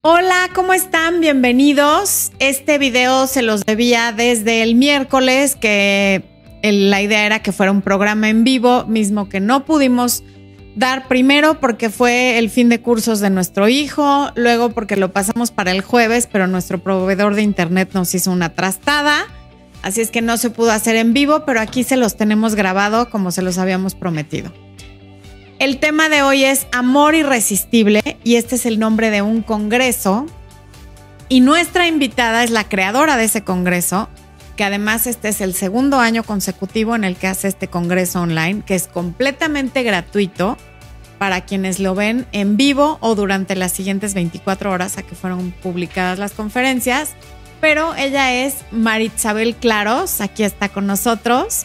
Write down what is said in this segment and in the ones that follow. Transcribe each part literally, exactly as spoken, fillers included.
Hola, ¿cómo están? Bienvenidos. Este video se los debía desde el miércoles, que el, la idea era que fuera un programa en vivo, mismo que no pudimos dar primero porque fue el fin de cursos de nuestro hijo, luego porque lo pasamos para el jueves, pero nuestro proveedor de internet nos hizo una trastada, así es que no se pudo hacer en vivo, pero aquí se los tenemos grabado como se los habíamos prometido. El tema de hoy es Amor Irresistible y este es el nombre de un congreso y nuestra invitada es la creadora de ese congreso, que además este es el segundo año consecutivo en el que hace este congreso online, que es completamente gratuito para quienes lo ven en vivo o durante las siguientes veinticuatro horas a que fueron publicadas las conferencias. Pero ella es Maritzabel Claros, aquí está con nosotros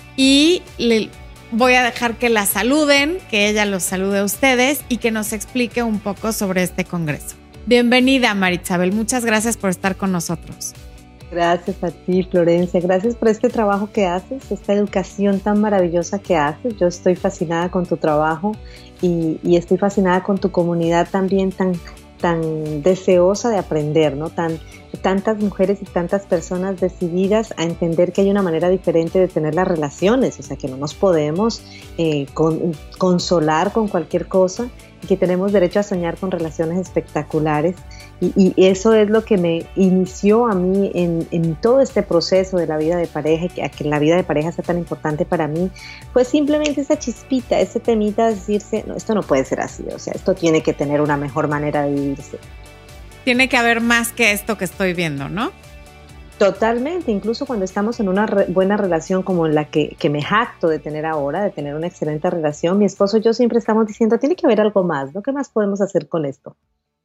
y le voy a dejar que la saluden, que ella los salude a ustedes y que nos explique un poco sobre este congreso. Bienvenida, Maritzabel. Muchas gracias por estar con nosotros. Gracias a ti, Florencia. Gracias por este trabajo que haces, esta educación tan maravillosa que haces. Yo estoy fascinada con tu trabajo y, y estoy fascinada con tu comunidad también tan, tan deseosa de aprender, ¿no? Tan, tantas mujeres y tantas personas decididas a entender que hay una manera diferente de tener las relaciones, o sea, que no nos podemos eh, con, consolar con cualquier cosa y que tenemos derecho a soñar con relaciones espectaculares. Y, y eso es lo que me inició a mí en, en todo este proceso de la vida de pareja y que, que la vida de pareja sea tan importante para mí, fue simplemente esa chispita, ese temita de decirse, no, esto no puede ser así, o sea, esto tiene que tener una mejor manera de vivirse. Tiene que haber más que esto que estoy viendo, ¿no? Totalmente, incluso cuando estamos en una re- buena relación como la que, que me jacto de tener ahora, de tener una excelente relación, mi esposo y yo siempre estamos diciendo, tiene que haber algo más, ¿no? ¿Qué más podemos hacer con esto?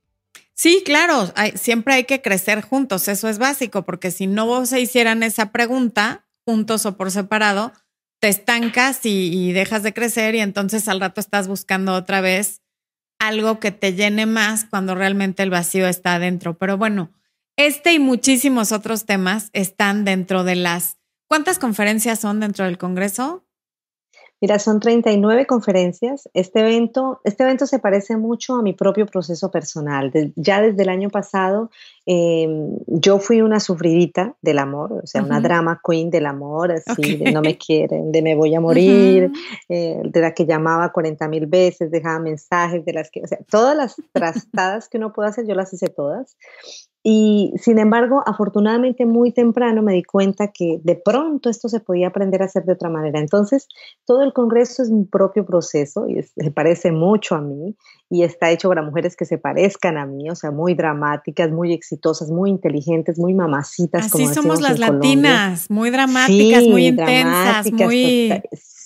Sí, claro, hay, siempre hay que crecer juntos, eso es básico, porque si no se hicieran esa pregunta, juntos o por separado, te estancas y, y dejas de crecer y entonces al rato estás buscando otra vez algo que te llene más cuando realmente el vacío está adentro. Pero bueno, este y muchísimos otros temas están dentro de las... ¿Cuántas conferencias son dentro del Congreso? Mira, son treinta y nueve conferencias. Este evento, este evento se parece mucho a mi propio proceso personal. De- ya desde el año pasado, eh, yo fui una sufridita del amor, o sea, una Uh-huh. drama queen del amor, así, de no me Okay. quieren, de me voy a morir, Uh-huh. eh, de la que llamaba cuarenta mil veces, dejaba mensajes, de las que, o sea, todas las trastadas que uno puede hacer, yo las hice todas. Y sin embargo, afortunadamente muy temprano me di cuenta que de pronto esto se podía aprender a hacer de otra manera. Entonces, todo el congreso es mi propio proceso y es- se parece mucho a mí y está hecho para mujeres que se parezcan a mí, o sea, muy dramáticas, muy exitosas, muy inteligentes, muy mamacitas, Así como somos decimos en las Colombia. latinas, muy dramáticas, muy Sí, intensas, dramáticas, muy... total-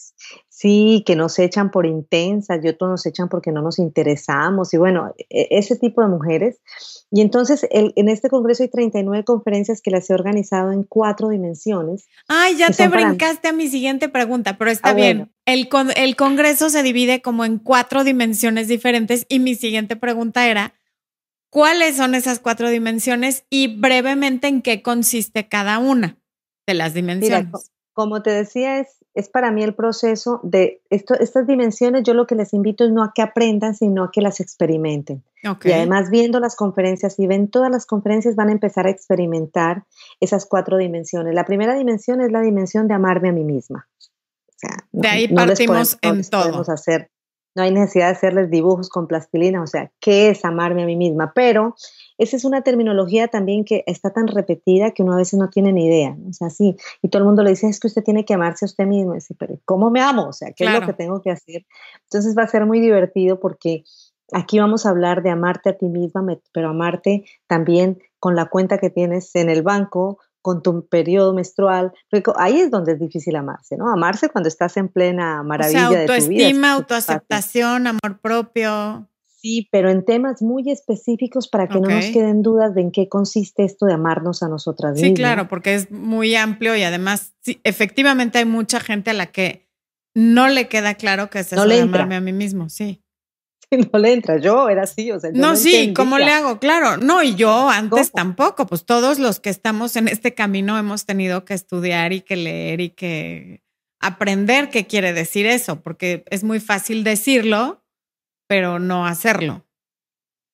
sí, que nos echan por intensas y otros nos echan porque no nos interesamos y bueno, e- ese tipo de mujeres. Y entonces el- en este congreso hay treinta y nueve conferencias que las he organizado en cuatro dimensiones, Ay, ya que te son para mí. brincaste a mi siguiente pregunta, pero Ah, está bueno, bien. El, con, el Congreso se divide como en cuatro dimensiones diferentes y mi siguiente pregunta era, ¿cuáles son esas cuatro dimensiones y brevemente en qué consiste cada una de las mira, co- dimensiones? como te decía, es, es para mí el proceso de esto, estas dimensiones, yo lo que les invito es no a que aprendan, sino a que las experimenten. Ok, Y además viendo las conferencias, si ven todas las conferencias, van a empezar a experimentar esas cuatro dimensiones. La primera dimensión es la dimensión de amarme a mí misma. O sea, no, de ahí no les podemos, partimos no en les podemos todo. hacer, no hay necesidad de hacerles dibujos con plastilina, o sea, ¿qué es amarme a mí misma? Pero esa es una terminología también que está tan repetida que uno a veces no tiene ni idea, ¿no? O sea, sí, y todo el mundo le dice, es que usted tiene que amarse a usted mismo, y dice, pero ¿cómo me amo? O sea, ¿qué es lo que Claro. tengo que hacer? Entonces va a ser muy divertido porque aquí vamos a hablar de amarte a ti misma, me- pero amarte también con la cuenta que tienes en el banco, con tu periodo menstrual, porque co- ahí es donde es difícil amarse, ¿no? Amarse cuando estás en plena O sea, maravilla de tu vida es autoestima, súper fácil. autoaceptación, amor propio. Sí, pero en temas muy específicos para que Ok. no nos queden dudas de en qué consiste esto de amarnos a nosotras Sí, mismas. claro, porque es muy amplio y además, sí, efectivamente hay mucha gente a la que no le queda claro qué es No eso le de entra, amarme a mí mismo, sí. no le entra. Yo era así, o sea, yo No, no sí, ¿cómo le entendía. hago? Claro, no, y yo antes ¿Cómo? tampoco, pues todos los que estamos en este camino hemos tenido que estudiar y que leer y que aprender qué quiere decir eso, porque es muy fácil decirlo, pero no hacerlo.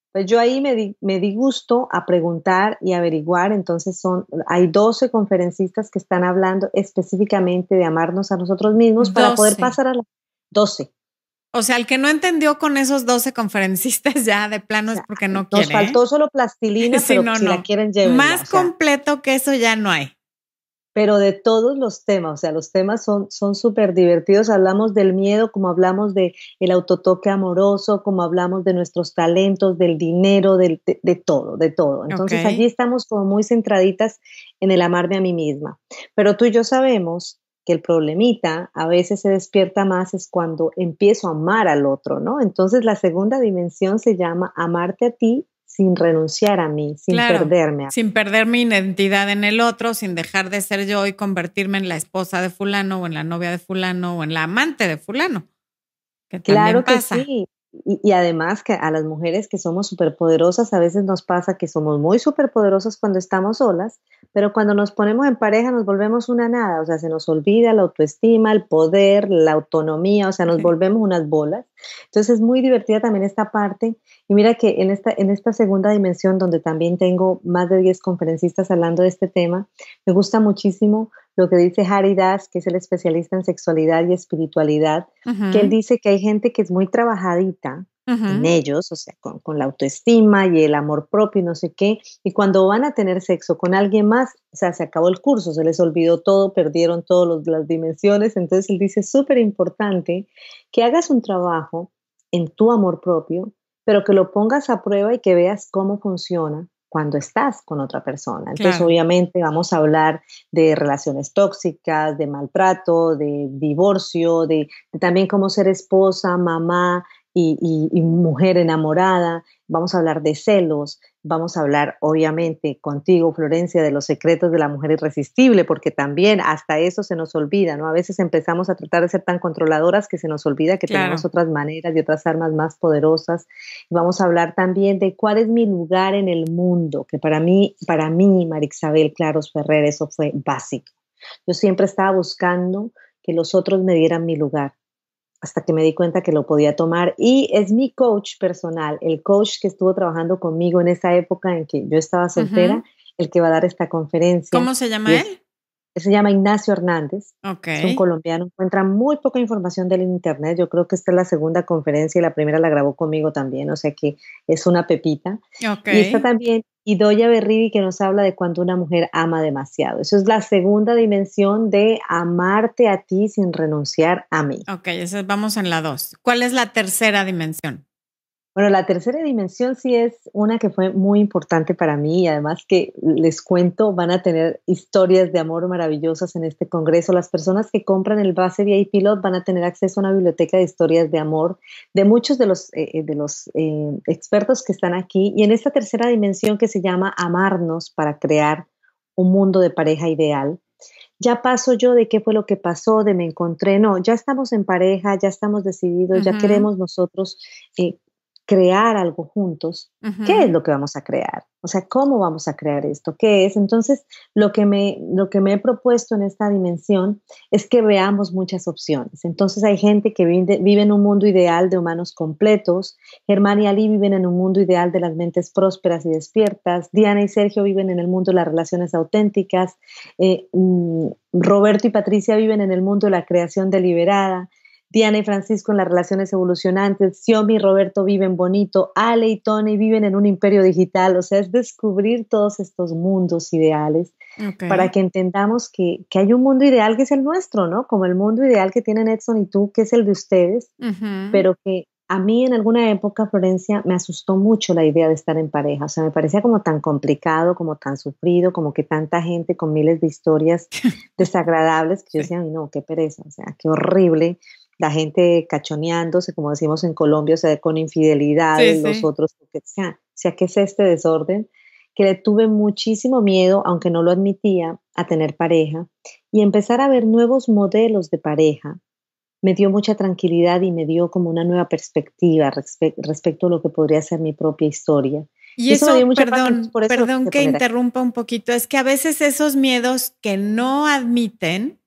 Pues yo ahí me di, me di gusto a preguntar y averiguar, entonces son, hay doce conferencistas que están hablando específicamente de amarnos a nosotros mismos para poder doce. pasar a la doce. O sea, el que no entendió con esos doce conferencistas ya de O plano es sea, porque no nos quiere, ¿eh? faltó solo plastilina, Sí, pero no, si la no. quieren, llévenla. Más O sea, completo que eso ya no hay. pero de todos los temas, o sea, los temas son son súper divertidos. Hablamos del miedo, como hablamos de el autotoque amoroso, como hablamos de nuestros talentos, del dinero, del, de, de todo, de todo. Ok. Entonces allí estamos como muy centraditas en el amarme a mí misma. Pero tú y yo sabemos que el problemita a veces se despierta más es cuando empiezo a amar al otro, ¿no? Entonces la segunda dimensión se llama amarte a ti sin renunciar a mí, sin Claro, perderme a mí. sin perder mi identidad en el otro, sin dejar de ser yo y convertirme en la esposa de fulano o en la novia de fulano o en la amante de fulano, que también Claro que pasa. sí. Y, y además que a las mujeres que somos superpoderosas, a veces nos pasa que somos muy superpoderosas cuando estamos solas, pero cuando nos ponemos en pareja nos volvemos una nada, o sea, se nos olvida la autoestima, el poder, la autonomía, o sea, nos volvemos unas bolas. Entonces es muy divertida también esta parte. Y mira que en esta, en esta segunda dimensión, donde también tengo más de diez conferencistas hablando de este tema, me gusta muchísimo lo que dice Hari Das, que es el especialista en sexualidad y espiritualidad, que él Ujú, dice que hay gente que es muy trabajadita en ujú. ellos, o sea, con, con la autoestima y el amor propio y no sé qué, y cuando van a tener sexo con alguien más, o sea, se acabó el curso, se les olvidó todo, perdieron todas las dimensiones, entonces él dice, es súper importante que hagas un trabajo en tu amor propio, pero que lo pongas a prueba y que veas cómo funciona cuando estás con otra persona. Entonces, Claro. obviamente, vamos a hablar de relaciones tóxicas, de maltrato, de divorcio, de, de también cómo ser esposa, mamá y, y, y mujer enamorada. Vamos a hablar de celos, vamos a hablar obviamente contigo, Florencia, de los secretos de la mujer irresistible, porque también hasta eso se nos olvida, ¿no? A veces empezamos a tratar de ser tan controladoras que se nos olvida que tenemos Claro. otras maneras y otras armas más poderosas. Vamos a hablar también de cuál es mi lugar en el mundo, que para mí, para mí, Marixabel Claros Ferrer, eso fue básico. Yo siempre estaba buscando que los otros me dieran mi lugar, hasta que me di cuenta que lo podía tomar. Y es mi coach personal, el coach que estuvo trabajando conmigo en esa época en que yo estaba soltera, Ujú. el que va a dar esta conferencia. ¿Cómo se Y llama es, él? él se llama Ignacio Hernández, Ok, es un colombiano, encuentra muy poca información del internet. Yo creo que esta es la segunda conferencia y la primera la grabó conmigo también, o sea que es una pepita. ok. Y está también Idoya Berribi, que nos habla de cuando una mujer ama demasiado. Eso es la segunda dimensión de amarte a ti sin renunciar a mí. Ok, eso vamos en la dos. ¿Cuál es la tercera dimensión? Bueno, la tercera dimensión sí es una que fue muy importante para mí y además que les cuento, van a tener historias de amor maravillosas en este congreso. Las personas que compran el base V I P Lot van a tener acceso a una biblioteca de historias de amor de muchos de los, eh, de los eh, expertos que están aquí. Y en esta tercera dimensión que se llama amarnos para crear un mundo de pareja ideal, ya paso yo de qué fue lo que pasó, de me encontré, no, ya estamos en pareja, ya estamos decididos, ya Ujú, queremos nosotros eh, crear algo juntos. ¿Qué es ujú. lo que vamos a crear? O sea, ¿cómo vamos a crear esto? ¿Qué es? Entonces, lo que me, lo que me he propuesto en esta dimensión es que veamos muchas opciones. Entonces, hay gente que vive, vive en un mundo ideal de humanos completos. Germán y Ali viven en un mundo ideal de las mentes prósperas y despiertas. Diana y Sergio viven en el mundo de las relaciones auténticas. Eh, mm, Roberto y Patricia viven en el mundo de la creación deliberada. Diana y Francisco en las relaciones evolucionantes, Xiomi y Roberto viven bonito, Ale y Tony viven en un imperio digital, o sea, es descubrir todos estos mundos ideales Ok. para que entendamos que, que hay un mundo ideal que es el nuestro, ¿no? Como el mundo ideal que tienen Edson y tú, que es el de ustedes, Ujú. pero que a mí en alguna época, Florencia, me asustó mucho la idea de estar en pareja, o sea, me parecía como tan complicado, como tan sufrido, como que tanta gente con miles de historias desagradables que yo Sí, decía, "Ay, no, qué pereza, o sea, qué horrible la gente cachoneándose, como decimos en Colombia, o sea, con sí, infidelidades, los sí. otros, o sea, o sea, ¿qué es este desorden? Que le tuve muchísimo miedo, aunque no lo admitía, a tener pareja y empezar a ver nuevos modelos de pareja me dio mucha tranquilidad y me dio como una nueva perspectiva respe- respecto a lo que podría ser mi propia historia. Y Y eso me dio eso, mucha paz, entonces perdón, por eso lo perdón quise que poner aquí. interrumpa un poquito, es que a veces esos miedos que no admiten,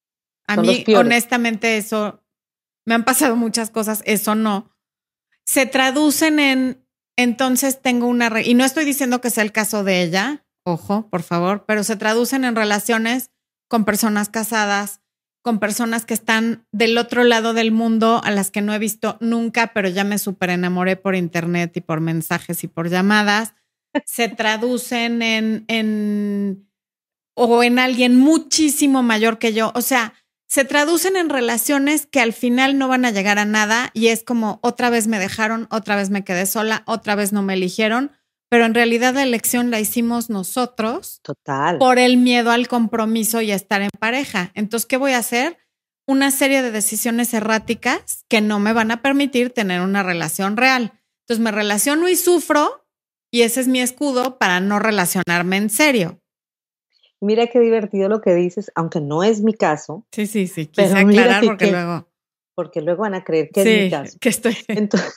a Son los mí peores. honestamente eso, me han pasado muchas cosas, eso no, se traducen en entonces tengo una... Re- y no estoy diciendo que sea el caso de ella, ojo, por favor, pero se traducen en relaciones con personas casadas, con personas que están del otro lado del mundo, a las que no he visto nunca, pero ya me súper enamoré por internet y por mensajes y por llamadas. Se traducen en, en... o en alguien muchísimo mayor que yo. O sea, se traducen en relaciones que al final no van a llegar a nada y es como otra vez me dejaron, otra vez me quedé sola, otra vez no me eligieron, pero en realidad la elección la hicimos nosotros. Total. Por el miedo al compromiso y a estar en pareja. Entonces, ¿qué voy a hacer? Una serie de decisiones erráticas que no me van a permitir tener una relación real. Entonces, me relaciono y sufro y ese es mi escudo para no relacionarme en serio. Mira qué divertido lo que dices, aunque no es mi caso. Sí, sí, sí. Quise aclarar porque que, luego... Porque luego van a creer que sí, es mi caso. Que estoy... Entonces,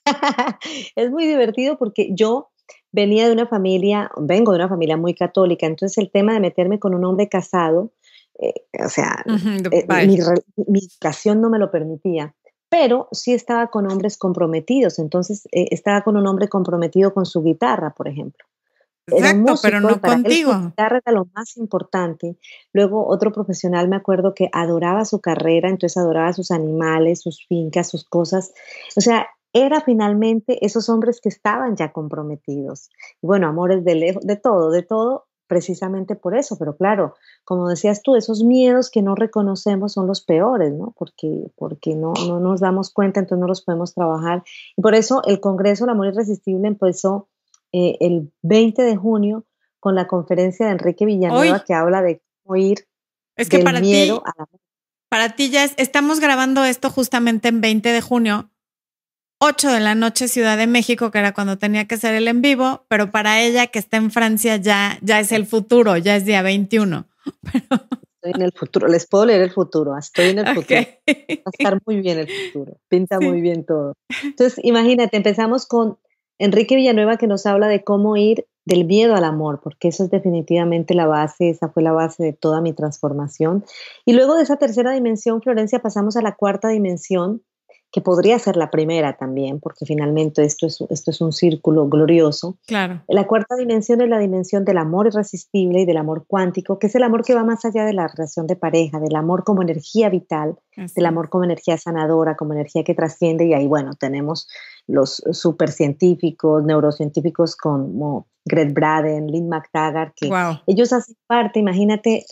es muy divertido porque yo venía de una familia, vengo de una familia muy católica, entonces el tema de meterme con un hombre casado, eh, o sea, uh-huh, eh, mi, mi educación no me lo permitía, pero sí estaba con hombres comprometidos, entonces eh, estaba con un hombre comprometido con su guitarra, por ejemplo. Era Exacto, un músico, pero no para contigo. Él su guitarra era lo más importante. Luego otro profesional, me acuerdo que adoraba su carrera, entonces adoraba sus animales, sus fincas, sus cosas. O sea, era finalmente esos hombres que estaban ya comprometidos. Y bueno, amores de lejos, de todo, de todo, precisamente por eso. Pero claro, como decías tú, esos miedos que no reconocemos son los peores, ¿no? Porque, porque no, no nos damos cuenta, entonces no los podemos trabajar. Y por eso el Congreso del Amor Irresistible empezó Eh, el veinte de junio con la conferencia de Enrique Villanueva Hoy, que habla de cómo ir es que del para miedo ti, a la... Para ti ya es, estamos grabando esto justamente en veinte de junio, ocho de la noche Ciudad de México, que era cuando tenía que ser el en vivo, pero para ella que está en Francia ya, ya es el futuro, ya es día veintiuno. Pero... Estoy en el futuro, les puedo leer el futuro, estoy en el okay. futuro. Va a estar muy bien el futuro, pinta sí. muy bien todo. Entonces, imagínate, empezamos con Enrique Villanueva que nos habla de cómo ir del miedo al amor, porque eso es definitivamente la base, esa fue la base de toda mi transformación. Y luego de esa tercera dimensión, Florencia, pasamos a la cuarta dimensión, que podría ser la primera también, porque finalmente esto es, esto es un círculo glorioso. Claro. La cuarta dimensión es la dimensión del amor irresistible y del amor cuántico, que es el amor que va más allá de la relación de pareja, del amor como energía vital, Así. del amor como energía sanadora, como energía que trasciende, y ahí, bueno, tenemos los supercientíficos, neurocientíficos como Greg Braden, Lynn McTaggart, que wow. ellos hacen parte, imagínate,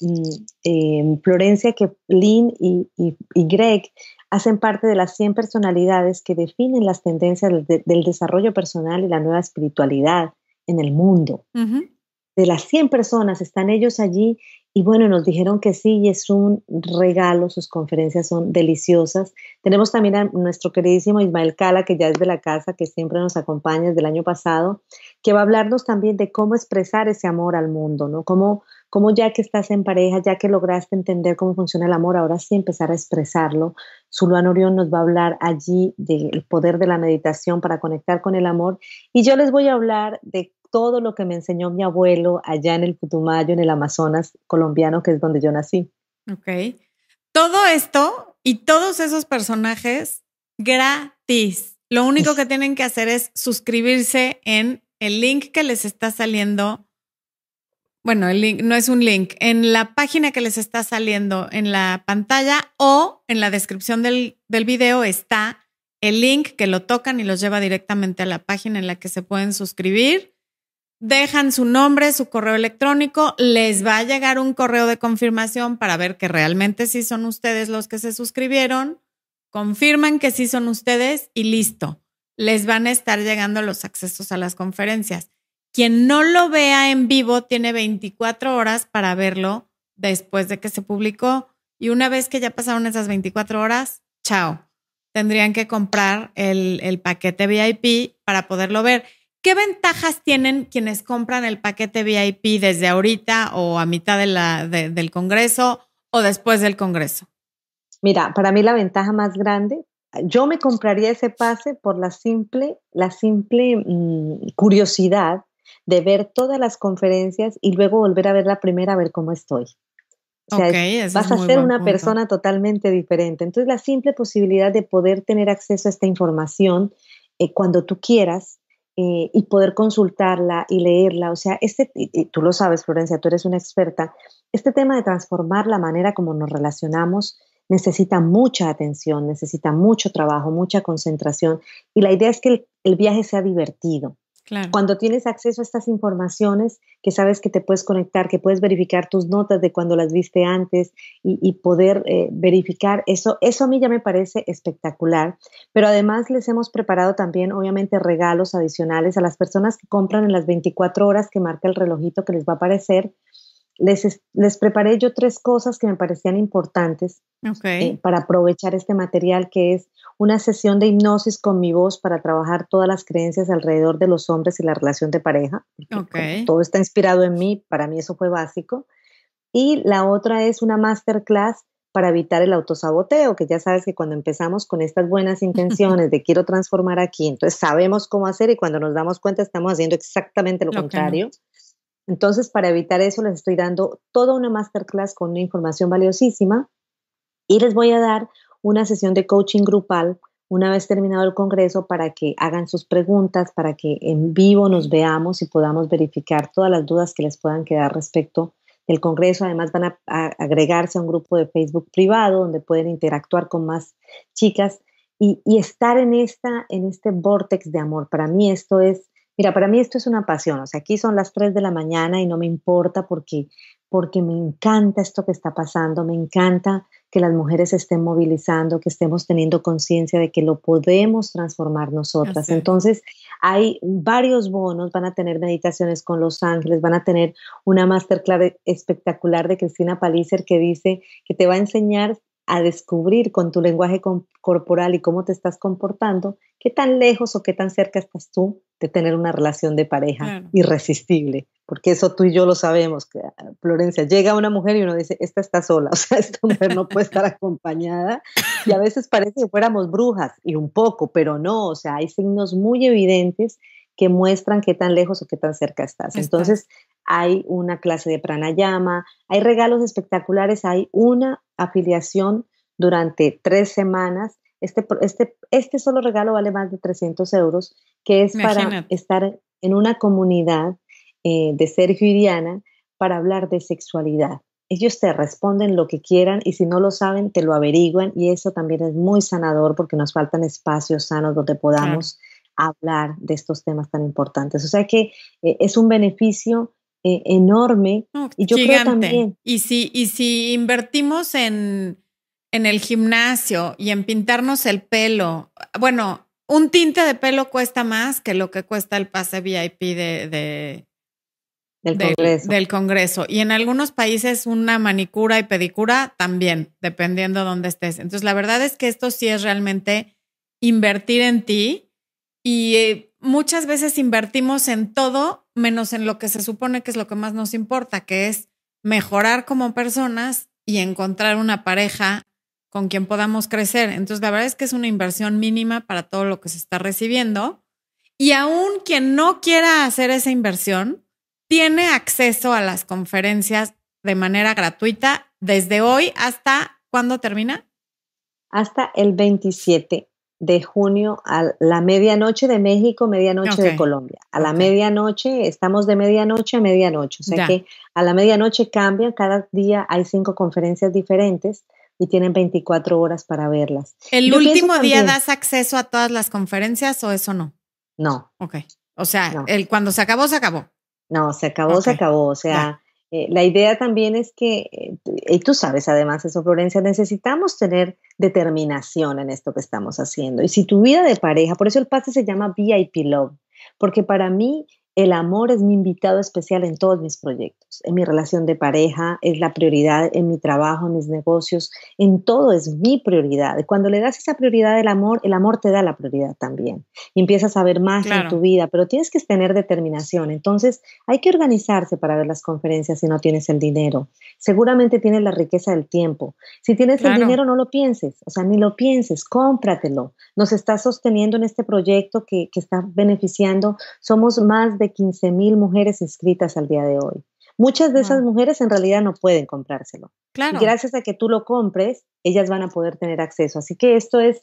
eh, Florencia, que Lynn y, y, y Greg hacen parte de las cien personalidades que definen las tendencias del, del desarrollo personal y la nueva espiritualidad en el mundo. Uh-huh. De las cien personas están ellos allí y bueno, nos dijeron que sí y es un regalo, sus conferencias son deliciosas. Tenemos también a nuestro queridísimo Ismael Cala, que ya es de la casa, que siempre nos acompaña desde el año pasado, que va a hablarnos también de cómo expresar ese amor al mundo, ¿no? Cómo, cómo ya que estás en pareja, ya que lograste entender cómo funciona el amor, ahora sí empezar a expresarlo. Zulán Orión nos va a hablar allí del poder de la meditación para conectar con el amor y yo les voy a hablar de todo lo que me enseñó mi abuelo allá en el Putumayo, en el Amazonas colombiano, que es donde yo nací. Ok. Todo esto y todos esos personajes gratis. Lo único que tienen que hacer es suscribirse en el link que les está saliendo. Bueno, el link no es un link. En la página que les está saliendo en la pantalla o en la descripción del, del video está el link que lo tocan y los lleva directamente a la página en la que se pueden suscribir. Dejan su nombre, su correo electrónico, les va a llegar un correo de confirmación para ver que realmente sí son ustedes los que se suscribieron, confirman que sí son ustedes y listo. Les van a estar llegando los accesos a las conferencias. Quien no lo vea en vivo tiene veinticuatro horas para verlo después de que se publicó y una vez que ya pasaron esas veinticuatro horas, chao. Tendrían que comprar el, el paquete V I P para poderlo ver. ¿Qué ventajas tienen quienes compran el paquete V I P desde ahorita o a mitad de la, de, del Congreso o después del Congreso? Mira, para mí la ventaja más grande, yo me compraría ese pase por la simple, la simple mmm, curiosidad de ver todas las conferencias y luego volver a ver la primera a ver cómo estoy. O sea, okay, es, vas a ser una punto. persona totalmente diferente. Entonces, la simple posibilidad de poder tener acceso a esta información eh, cuando tú quieras, eh, y poder consultarla y leerla. O sea, este, y, y tú lo sabes, Florencia, tú eres una experta, este tema de transformar la manera como nos relacionamos necesita mucha atención, necesita mucho trabajo, mucha concentración, y la idea es que el, el viaje sea divertido. Claro. Cuando tienes acceso a estas informaciones, que sabes que te puedes conectar, que puedes verificar tus notas de cuando las viste antes y, y poder eh, verificar eso, eso a mí ya me parece espectacular. Pero además les hemos preparado también, obviamente, regalos adicionales a las personas que compran en las veinticuatro horas que marca el relojito que les va a aparecer. Les, les preparé yo tres cosas que me parecían importantes okay. eh, para aprovechar este material, que es una sesión de hipnosis con mi voz para trabajar todas las creencias alrededor de los hombres y la relación de pareja. Okay. Todo está inspirado en mí, para mí eso fue básico. Y la otra es una masterclass para evitar el autosaboteo, que ya sabes que cuando empezamos con estas buenas intenciones de quiero transformar aquí, entonces sabemos cómo hacer y cuando nos damos cuenta estamos haciendo exactamente lo, lo contrario. No. Entonces, para evitar eso, les estoy dando toda una masterclass con una información valiosísima y les voy a dar una sesión de coaching grupal una vez terminado el congreso para que hagan sus preguntas, para que en vivo nos veamos y podamos verificar todas las dudas que les puedan quedar respecto del congreso. Además, van a, a agregarse a un grupo de Facebook privado donde pueden interactuar con más chicas y, y estar en, esta, en este vortex de amor. Para mí esto es Mira, para mí esto es una pasión, o sea, aquí son las tres de la mañana y no me importa porque, porque me encanta esto que está pasando, me encanta que las mujeres se estén movilizando, que estemos teniendo conciencia de que lo podemos transformar nosotras. Okay. Entonces, hay varios bonos, van a tener meditaciones con los ángeles, van a tener una masterclass espectacular de Cristina Palicer que dice que te va a enseñar a descubrir con tu lenguaje corporal y cómo te estás comportando, qué tan lejos o qué tan cerca estás tú de tener una relación de pareja claro. irresistible, porque eso tú y yo lo sabemos, que, Florencia, llega una mujer y uno dice, esta está sola, o sea, esta mujer no puede estar acompañada, y a veces parece que fuéramos brujas, y un poco, pero no, o sea, hay signos muy evidentes que muestran qué tan lejos o qué tan cerca estás. estás. Entonces, hay una clase de pranayama, hay regalos espectaculares, hay una afiliación durante tres semanas. Este, este, este solo regalo vale más de trescientos euros, que es Imagínate. Para estar en una comunidad eh, de Sergio y Diana para hablar de sexualidad. Ellos te responden lo que quieran y si no lo saben, te lo averiguan y eso también es muy sanador porque nos faltan espacios sanos donde podamos claro. hablar de estos temas tan importantes. O sea que eh, es un beneficio eh, enorme oh, y yo gigante. creo también... Y si, y si invertimos en... en el gimnasio y en pintarnos el pelo, bueno, un tinte de pelo cuesta más que lo que cuesta el pase V I P de, de, del, del, congreso. del congreso. Y en algunos países una manicura y pedicura también, dependiendo de dónde estés. Entonces, la verdad es que esto sí es realmente invertir en ti y eh, muchas veces invertimos en todo menos en lo que se supone que es lo que más nos importa, que es mejorar como personas y encontrar una pareja con quien podamos crecer. Entonces, la verdad es que es una inversión mínima para todo lo que se está recibiendo. Y aún quien no quiera hacer esa inversión, tiene acceso a las conferencias de manera gratuita desde hoy hasta, ¿cuándo termina? Hasta el veintisiete de junio a la medianoche de México, medianoche okay. de Colombia. A la okay. medianoche, estamos de medianoche a medianoche. O sea ya. que a la medianoche cambian, cada día hay cinco conferencias diferentes y tienen veinticuatro horas para verlas. ¿El Yo último día también, das acceso a todas las conferencias o eso no? No. Ok. O sea, no. el, cuando se acabó, se acabó. No, se acabó, okay. se acabó. O sea, eh, la idea también es que, eh, y tú sabes además eso, Florencia, necesitamos tener determinación en esto que estamos haciendo. Y si tu vida de pareja, por eso el pase se llama V I P Love, porque para mí el amor es mi invitado especial en todos mis proyectos, en mi relación de pareja, es la prioridad en mi trabajo, en mis negocios, en todo es mi prioridad. Y cuando le das esa prioridad al amor, el amor te da la prioridad también. Y empiezas a ver más claro. en tu vida, pero tienes que tener determinación. Entonces hay que organizarse para ver las conferencias si no tienes el dinero. Seguramente tienes la riqueza del tiempo. Si tienes claro. el dinero, no lo pienses, o sea, ni lo pienses, cómpratelo. Nos estás sosteniendo en este proyecto que, que está beneficiando. Somos más de quince mil mujeres inscritas al día de hoy. Muchas de wow. esas mujeres en realidad no pueden comprárselo. Claro. Y gracias a que tú lo compres, ellas van a poder tener acceso. Así que esto es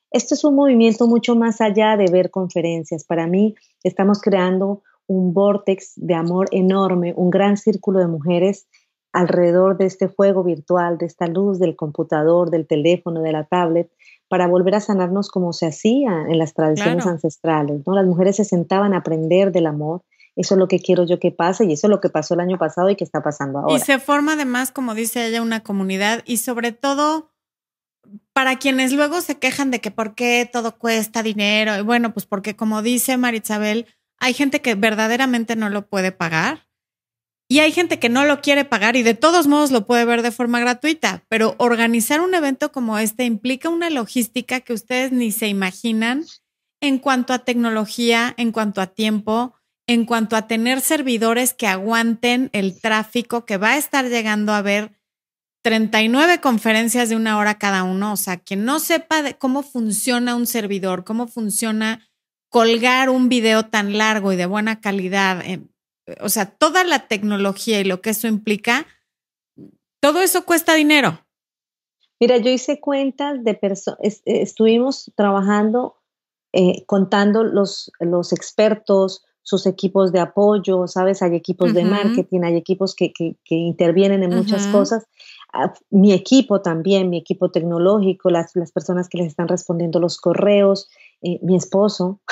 Esto es un movimiento mucho más allá de ver conferencias. Para mí, estamos creando un vórtex de amor enorme, un gran círculo de mujeres alrededor de este fuego virtual, de esta luz del computador, del teléfono, de la tablet, para volver a sanarnos como se hacía en las tradiciones Claro. ancestrales, ¿no? Las mujeres se sentaban a aprender del amor. Eso es lo que quiero yo que pase y eso es lo que pasó el año pasado y que está pasando Y ahora. se forma además, como dice ella, una comunidad y sobre todo para quienes luego se quejan de que por qué todo cuesta dinero. Y bueno, pues porque como dice Marisabel, hay gente que verdaderamente no lo puede pagar y hay gente que no lo quiere pagar y de todos modos lo puede ver de forma gratuita. Pero organizar un evento como este implica una logística que ustedes ni se imaginan en cuanto a tecnología, en cuanto a tiempo, en cuanto a tener servidores que aguanten el tráfico que va a estar llegando a ver treinta y nueve conferencias de una hora cada uno. O sea, quien no sepa de cómo funciona un servidor, cómo funciona colgar un video tan largo y de buena calidad, eh, o sea, toda la tecnología y lo que eso implica, todo eso cuesta dinero. Mira, yo hice cuentas de personas, est estuvimos trabajando, eh, contando los, los expertos, sus equipos de apoyo, ¿sabes? Hay equipos de Uh-huh, marketing, hay equipos que, que, que intervienen en muchas uh-huh. cosas. Ah, mi equipo también, mi equipo tecnológico, las, las personas que les están respondiendo los correos, eh, mi esposo,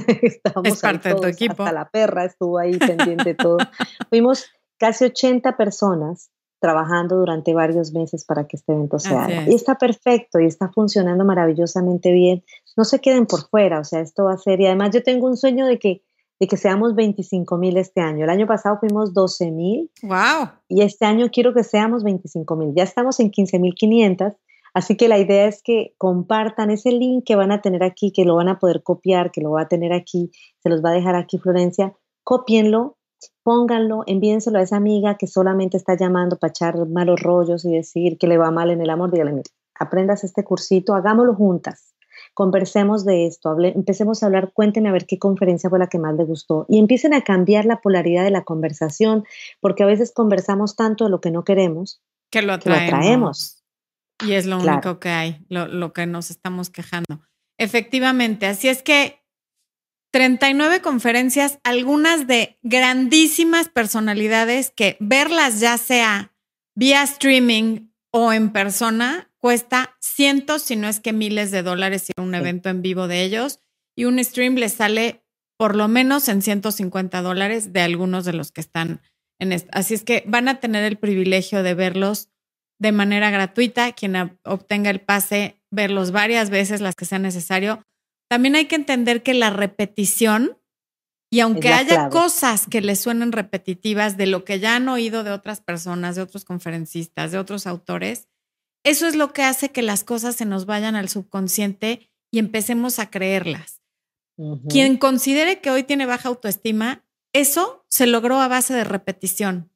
Es estábamos ahí parte de tu todos, hasta equipo. la perra estuvo ahí pendiente de todo. Fuimos casi ochenta personas trabajando durante varios meses para que este evento se Así haga. Y es. está perfecto y está funcionando maravillosamente bien. No se queden por fuera, o sea, esto va a ser, y además yo tengo un sueño de que, de que seamos veinticinco mil este año. El año pasado fuimos doce mil Wow. y este año quiero que seamos veinticinco mil. Ya estamos en quince mil quinientos, así que la idea es que compartan ese link que van a tener aquí, que lo van a poder copiar, que lo va a tener aquí, se los va a dejar aquí Florencia. Cópienlo, pónganlo, envíenselo a esa amiga que solamente está llamando para echar malos rollos y decir que le va mal en el amor. Dígale, mire, aprendas este cursito, hagámoslo juntas. Conversemos de esto, hable, empecemos a hablar, cuéntenme a ver qué conferencia fue la que más le gustó y empiecen a cambiar la polaridad de la conversación, porque a veces conversamos tanto de lo que no queremos Que lo que lo atraemos. atraemos. Y es lo Claro. único que hay, lo, lo que nos estamos quejando. Efectivamente, así es que treinta y nueve conferencias, algunas de grandísimas personalidades que verlas ya sea vía streaming o en persona cuesta cientos, si no es que miles de dólares ir a un Sí. evento en vivo de ellos y un stream les sale por lo menos en ciento cincuenta dólares de algunos de los que están en esto. Así es que van a tener el privilegio de verlos de manera gratuita, quien obtenga el pase, verlos varias veces, las que sea necesario. También hay que entender que la repetición, y aunque haya clave. cosas que les suenen repetitivas de lo que ya han oído de otras personas, de otros conferencistas, de otros autores, eso es lo que hace que las cosas se nos vayan al subconsciente y empecemos a creerlas. Uh-huh. Quien considere que hoy tiene baja autoestima, eso se logró a base de repetición.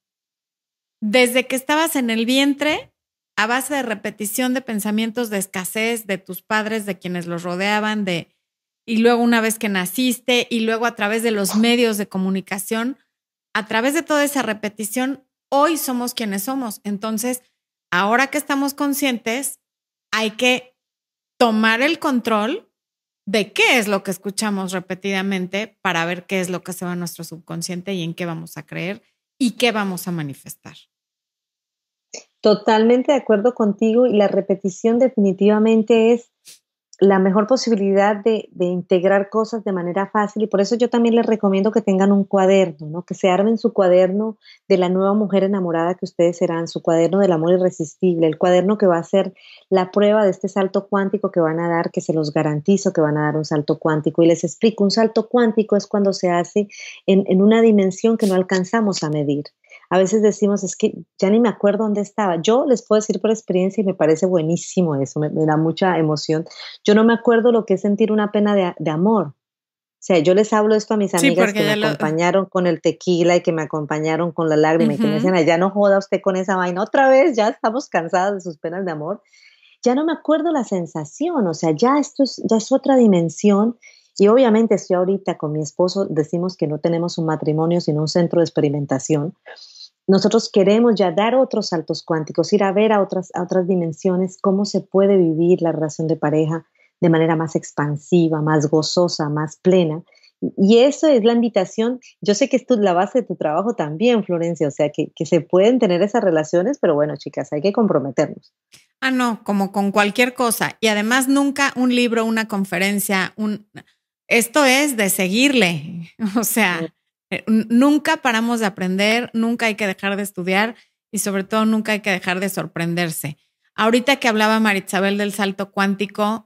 Desde que estabas en el vientre, a base de repetición de pensamientos de escasez de tus padres, de quienes los rodeaban, de y luego una vez que naciste y luego a través de los medios de comunicación, a través de toda esa repetición, hoy somos quienes somos. Entonces, ahora que estamos conscientes, hay que tomar el control de qué es lo que escuchamos repetidamente para ver qué es lo que se va a nuestro subconsciente y en qué vamos a creer y qué vamos a manifestar. Totalmente de acuerdo contigo y la repetición definitivamente es la mejor posibilidad de, de integrar cosas de manera fácil y por eso yo también les recomiendo que tengan un cuaderno, ¿no? Que se armen su cuaderno de la nueva mujer enamorada que ustedes serán, su cuaderno del amor irresistible, el cuaderno que va a ser la prueba de este salto cuántico que van a dar, que se los garantizo que van a dar un salto cuántico y les explico, un salto cuántico es cuando se hace en, en una dimensión que no alcanzamos a medir. A veces decimos, es que ya ni me acuerdo dónde estaba. Yo les puedo decir por experiencia y me parece buenísimo eso, me, me da mucha emoción. Yo no me acuerdo lo que es sentir una pena de, de amor. O sea, yo les hablo esto a mis amigas sí, que me lo... acompañaron con el tequila y que me acompañaron con la lágrima uh-huh. y que me decían, ya no joda usted con esa vaina otra vez, ya estamos cansadas de sus penas de amor. Ya no me acuerdo la sensación, o sea, ya esto es, ya es otra dimensión. Y obviamente si ahorita con mi esposo decimos que no tenemos un matrimonio, sino un centro de experimentación, nosotros queremos ya dar otros saltos cuánticos, ir a ver a otras, a otras dimensiones, cómo se puede vivir la relación de pareja de manera más expansiva, más gozosa, más plena. Y eso es la invitación. Yo sé que esto es la base de tu trabajo también, Florencia, o sea, que, que se pueden tener esas relaciones, pero bueno, chicas, hay que comprometernos. Ah, no, como con cualquier cosa. Y además nunca un libro, una conferencia, un... esto es de seguirle. O sea, nunca paramos de aprender, nunca hay que dejar de estudiar y sobre todo nunca hay que dejar de sorprenderse. Ahorita que hablaba Marisabel del salto cuántico,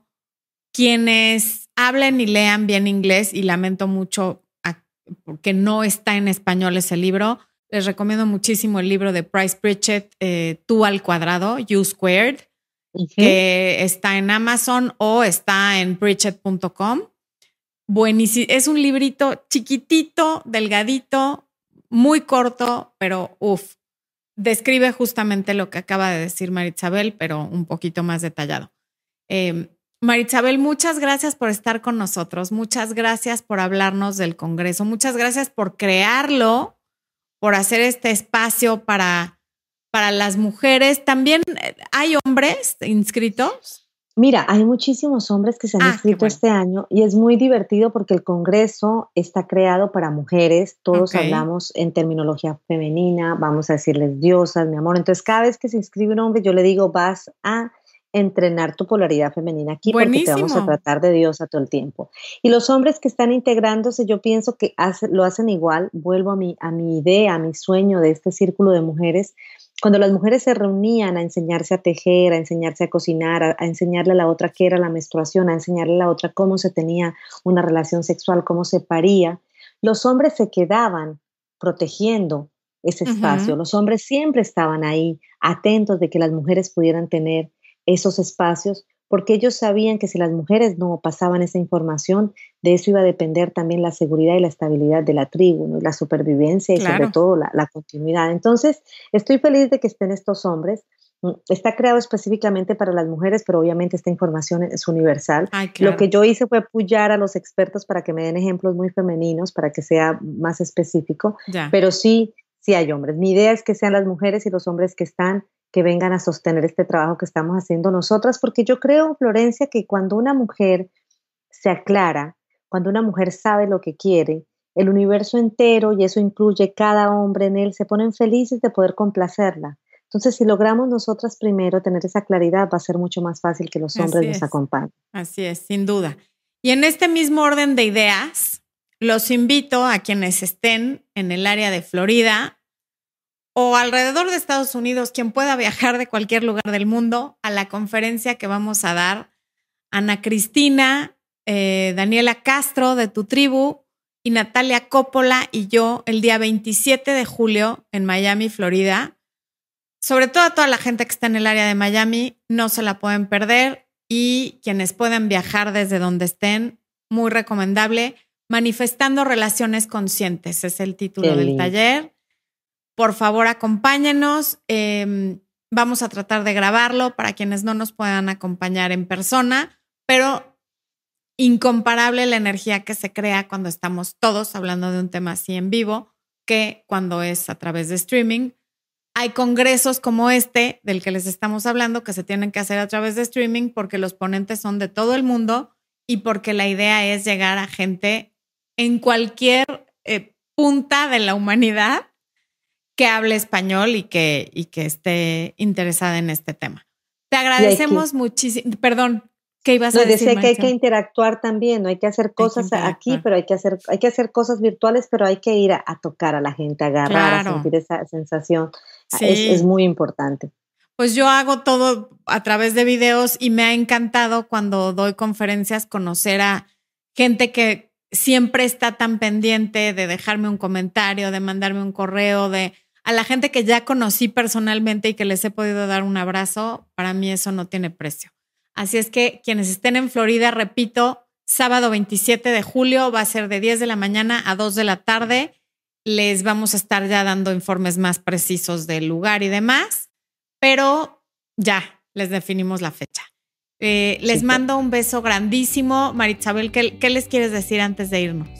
quienes hablen y lean bien inglés, y lamento mucho a, porque no está en español ese libro, les recomiendo muchísimo el libro de Price Pritchett, eh, Tú al cuadrado, You Squared, uh-huh. que está en Amazon o está en pritchett punto com. Buenísimo. Es un librito chiquitito, delgadito, muy corto, pero uff, describe justamente lo que acaba de decir Marisabel, pero un poquito más detallado. Eh, Marisabel, muchas gracias por estar con nosotros. Muchas gracias por hablarnos del Congreso. Muchas gracias por crearlo, por hacer este espacio para, para las mujeres. ¿También hay hombres inscritos? Mira, hay muchísimos hombres que se han ah, inscrito bueno. este año y es muy divertido porque el Congreso está creado para mujeres. Todos okay. hablamos en terminología femenina, vamos a decirles diosas, mi amor. Entonces, cada vez que se inscribe un hombre, yo le digo, vas a entrenar tu polaridad femenina aquí. Buenísimo. Porque te vamos a tratar de diosa todo el tiempo. Y los hombres que están integrándose, yo pienso que hace, lo hacen igual. Vuelvo a mi, a mi idea, a mi sueño de este círculo de mujeres. Cuando las mujeres se reunían a enseñarse a tejer, a enseñarse a cocinar, a, a enseñarle a la otra qué era la menstruación, a enseñarle a la otra cómo se tenía una relación sexual, cómo se paría, los hombres se quedaban protegiendo ese espacio. Uh-huh. Los hombres siempre estaban ahí, atentos de que las mujeres pudieran tener esos espacios, porque ellos sabían que si las mujeres no pasaban esa información, de eso iba a depender también la seguridad y la estabilidad de la tribu, ¿no? La supervivencia y claro. sobre todo la, la continuidad. Entonces, estoy feliz de que estén estos hombres. Está creado específicamente para las mujeres, pero obviamente esta información es universal. Ay, claro. Lo que yo hice fue apoyar a los expertos para que me den ejemplos muy femeninos, para que sea más específico, ya. Pero sí, sí hay hombres. Mi idea es que sean las mujeres y los hombres que están que vengan a sostener este trabajo que estamos haciendo nosotras, porque yo creo, Florencia, que cuando una mujer se aclara, cuando una mujer sabe lo que quiere, el universo entero, y eso incluye cada hombre en él, se ponen felices de poder complacerla. Entonces, si logramos nosotras primero tener esa claridad, va a ser mucho más fácil que los hombres nos acompañen. Así es, sin duda. Y en este mismo orden de ideas, los invito a quienes estén en el área de Florida o alrededor de Estados Unidos, quien pueda viajar de cualquier lugar del mundo, a la conferencia que vamos a dar Ana Cristina, eh, Daniela Castro de Tu Tribu y Natalia Coppola y yo el día veintisiete de julio en Miami, Florida. Sobre todo a toda la gente que está en el área de Miami, no se la pueden perder, y quienes puedan viajar desde donde estén, muy recomendable. Manifestando Relaciones Conscientes es el título del taller. Por favor, acompáñenos. Eh, vamos a tratar de grabarlo para quienes no nos puedan acompañar en persona, pero incomparable la energía que se crea cuando estamos todos hablando de un tema así en vivo que cuando es a través de streaming. Hay congresos como este del que les estamos hablando que se tienen que hacer a través de streaming porque los ponentes son de todo el mundo y porque la idea es llegar a gente en cualquier eh, punta de la humanidad que hable español y que, y que esté interesada en este tema. Te agradecemos muchísimo. Perdón, ¿qué ibas a no, decir? Decía que hay que interactuar también, no hay que hacer cosas aquí, pero hay que hacer, hay que hacer cosas virtuales, pero hay que ir a, a tocar a la gente, a agarrar, claro. a sentir esa sensación. Sí. Es, es muy importante. Pues yo hago todo a través de videos y me ha encantado cuando doy conferencias conocer a gente que siempre está tan pendiente de dejarme un comentario, de mandarme un correo, de a la gente que ya conocí personalmente y que les he podido dar un abrazo. Para mí eso no tiene precio. Así es que quienes estén en Florida, repito, sábado veintisiete de julio va a ser de diez de la mañana a dos de la tarde. Les vamos a estar ya dando informes más precisos del lugar y demás, pero ya les definimos la fecha. Eh, les sí, mando un beso grandísimo. Marisabel, ¿qué, ¿qué les quieres decir antes de irnos?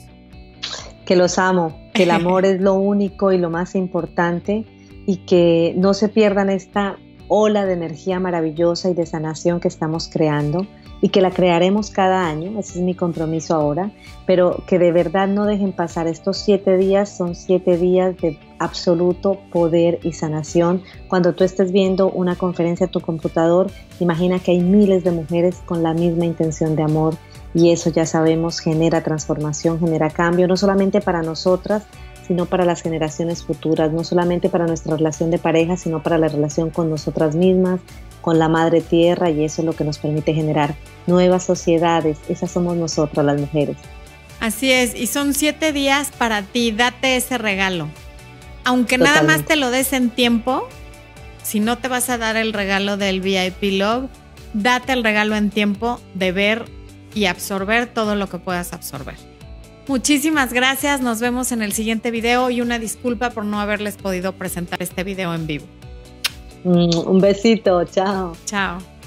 Que los amo, que el amor es lo único y lo más importante y que no se pierdan esta ola de energía maravillosa y de sanación que estamos creando y que la crearemos cada año, ese es mi compromiso ahora, pero que de verdad no dejen pasar estos siete días, son siete días de absoluto poder y sanación. Cuando tú estés viendo una conferencia en tu computador, imagina que hay miles de mujeres con la misma intención de amor, y eso ya sabemos genera transformación, genera cambio, no solamente para nosotras, sino para las generaciones futuras, no solamente para nuestra relación de pareja, sino para la relación con nosotras mismas, con la madre tierra, y eso es lo que nos permite generar nuevas sociedades. Esas somos nosotras las mujeres. Así es, y son siete días para ti, date ese regalo. Aunque Totalmente. nada más te lo des en tiempo, si no te vas a dar el regalo del V I P Love, date el regalo en tiempo de ver y absorber todo lo que puedas absorber. Muchísimas gracias, nos vemos en el siguiente video y una disculpa por no haberles podido presentar este video en vivo. Mm, un besito, chao. Chao.